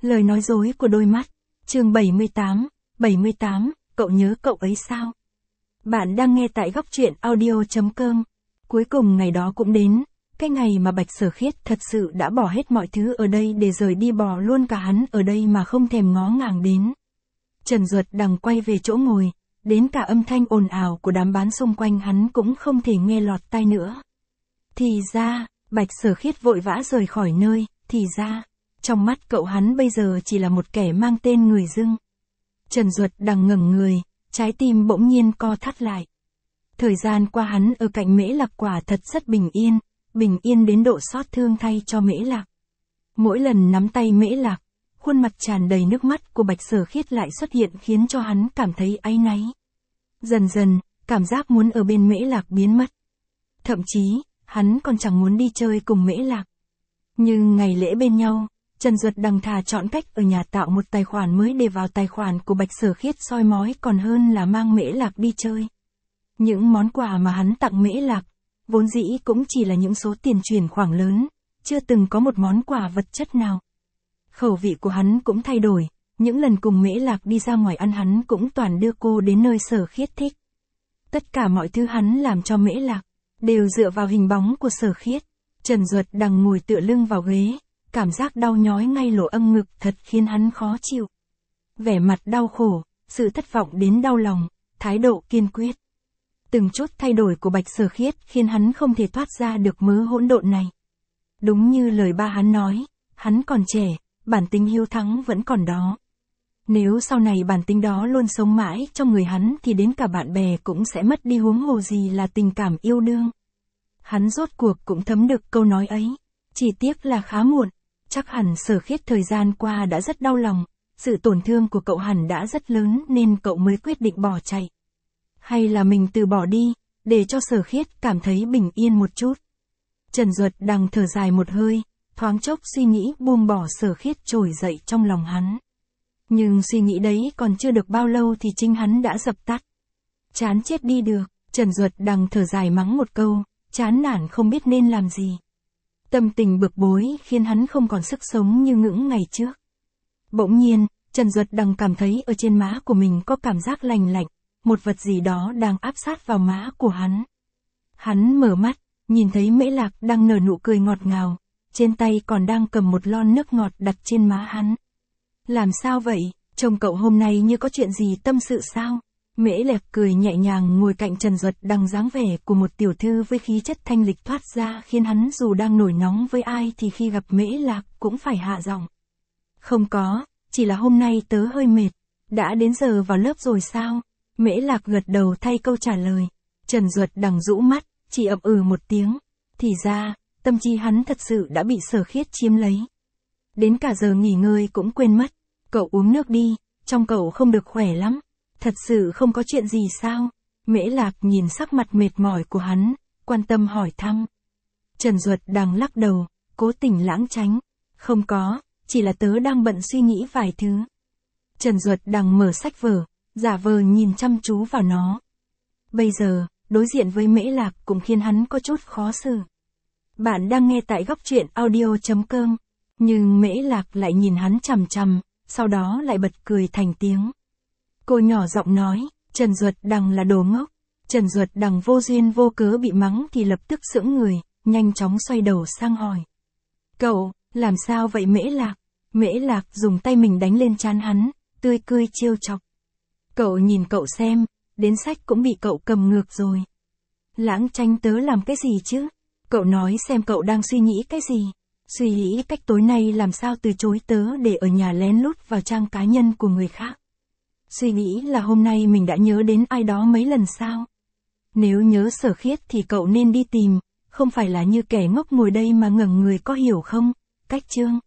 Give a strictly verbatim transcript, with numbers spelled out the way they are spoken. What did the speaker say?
Lời nói dối của đôi mắt. Chương bảy mươi tám, bảy mươi tám, cậu nhớ cậu ấy sao? Bạn đang nghe tại góc truyện audio chấm com. Cuối cùng ngày đó cũng đến, cái ngày mà Bạch Sở Khiết thật sự đã bỏ hết mọi thứ ở đây để rời đi, bỏ luôn cả hắn ở đây mà không thèm ngó ngàng đến. Trần Duật Đằng quay về chỗ ngồi, đến cả âm thanh ồn ào của đám bán xung quanh hắn cũng không thể nghe lọt tai nữa. Thì ra, Bạch Sở Khiết vội vã rời khỏi nơi, thì ra, trong mắt cậu hắn bây giờ chỉ là một kẻ mang tên người dưng. Trần Duật Đằng ngẩng người, trái tim bỗng nhiên co thắt lại. Thời gian qua hắn ở cạnh Mễ Lạc quả thật rất bình yên, bình yên đến độ xót thương thay cho Mễ Lạc. Mỗi lần nắm tay Mễ Lạc, khuôn mặt tràn đầy nước mắt của Bạch Sở Khiết lại xuất hiện khiến cho hắn cảm thấy áy náy. Dần dần, cảm giác muốn ở bên Mễ Lạc biến mất. Thậm chí, hắn còn chẳng muốn đi chơi cùng Mễ Lạc. Nhưng ngày lễ bên nhau, Trần Duật Đằng thà chọn cách ở nhà tạo một tài khoản mới để vào tài khoản của Bạch Sở Khiết soi mói còn hơn là mang Mễ Lạc đi chơi. Những món quà mà hắn tặng Mễ Lạc, vốn dĩ cũng chỉ là những số tiền chuyển khoản lớn, chưa từng có một món quà vật chất nào. Khẩu vị của hắn cũng thay đổi, những lần cùng Mễ Lạc đi ra ngoài ăn hắn cũng toàn đưa cô đến nơi Sở Khiết thích. Tất cả mọi thứ hắn làm cho Mễ Lạc, đều dựa vào hình bóng của Sở Khiết. Trần Duật Đằng ngồi tựa lưng vào ghế, cảm giác đau nhói ngay lỗ âm ngực thật khiến hắn khó chịu. Vẻ mặt đau khổ, sự thất vọng đến đau lòng, thái độ kiên quyết. Từng chút thay đổi của Bạch Sở Khiết khiến hắn không thể thoát ra được mớ hỗn độn này. Đúng như lời ba hắn nói, hắn còn trẻ, bản tính hiếu thắng vẫn còn đó. Nếu sau này bản tính đó luôn sống mãi trong người hắn thì đến cả bạn bè cũng sẽ mất đi, huống hồ gì là tình cảm yêu đương. Hắn rốt cuộc cũng thấm được câu nói ấy, chỉ tiếc là khá muộn. Chắc hẳn Sở Khiết thời gian qua đã rất đau lòng, sự tổn thương của cậu hẳn đã rất lớn nên cậu mới quyết định bỏ chạy. Hay là mình từ bỏ đi, để cho Sở Khiết cảm thấy bình yên một chút. Trần Duật Đằng thở dài một hơi, thoáng chốc suy nghĩ buông bỏ Sở Khiết trồi dậy trong lòng hắn. Nhưng suy nghĩ đấy còn chưa được bao lâu thì chính hắn đã dập tắt. Chán chết đi được, Trần Duật Đằng thở dài mắng một câu, chán nản không biết nên làm gì. Tâm tình bực bối khiến hắn không còn sức sống như những ngày trước. Bỗng nhiên, Trần Duật Đằng cảm thấy ở trên má của mình có cảm giác lành lạnh, một vật gì đó đang áp sát vào má của hắn. Hắn mở mắt, nhìn thấy Mễ Lạc đang nở nụ cười ngọt ngào, trên tay còn đang cầm một lon nước ngọt đặt trên má hắn. Làm sao vậy, trông cậu hôm nay như có chuyện gì tâm sự sao? Mễ Lạc cười nhẹ nhàng ngồi cạnh Trần Duật Đằng, dáng vẻ của một tiểu thư với khí chất thanh lịch thoát ra khiến hắn dù đang nổi nóng với ai thì khi gặp Mễ Lạc cũng phải hạ giọng. Không có, chỉ là hôm nay tớ hơi mệt. Đã đến giờ vào lớp rồi sao? Mễ Lạc gật đầu thay câu trả lời. Trần Duật Đằng rũ mắt, chỉ ậm ừ một tiếng. Thì ra, tâm trí hắn thật sự đã bị Sở Khiết chiếm lấy. Đến cả giờ nghỉ ngơi cũng quên mất. Cậu uống nước đi, trong cậu không được khỏe lắm. Thật sự không có chuyện gì sao? Mễ Lạc nhìn sắc mặt mệt mỏi của hắn, quan tâm hỏi thăm. Trần Duật Đằng lắc đầu, cố tình lãng tránh. Không có, chỉ là tớ đang bận suy nghĩ vài thứ. Trần Duật Đằng mở sách vở, giả vờ nhìn chăm chú vào nó. Bây giờ, đối diện với Mễ Lạc cũng khiến hắn có chút khó xử. Bạn đang nghe tại góc truyện audio chấm com. Nhưng Mễ Lạc lại nhìn hắn chằm chằm, sau đó lại bật cười thành tiếng. Cô nhỏ giọng nói, Trần Duật Đằng là đồ ngốc. Trần Duật Đằng vô duyên vô cớ bị mắng thì lập tức sững người, nhanh chóng xoay đầu sang hỏi. Cậu, làm sao vậy Mễ Lạc? Mễ Lạc dùng tay mình đánh lên trán hắn, tươi cười trêu chọc. Cậu nhìn cậu xem, đến sách cũng bị cậu cầm ngược rồi. Lãng tránh tớ làm cái gì chứ? Cậu nói xem cậu đang suy nghĩ cái gì? Suy nghĩ cách tối nay làm sao từ chối tớ để ở nhà lén lút vào trang cá nhân của người khác. Suy nghĩ là hôm nay mình đã nhớ đến ai đó mấy lần sao? Nếu nhớ Sở Khiết thì cậu nên đi tìm, không phải là như kẻ ngốc ngồi đây mà ngẩng người, có hiểu không? Cách chương.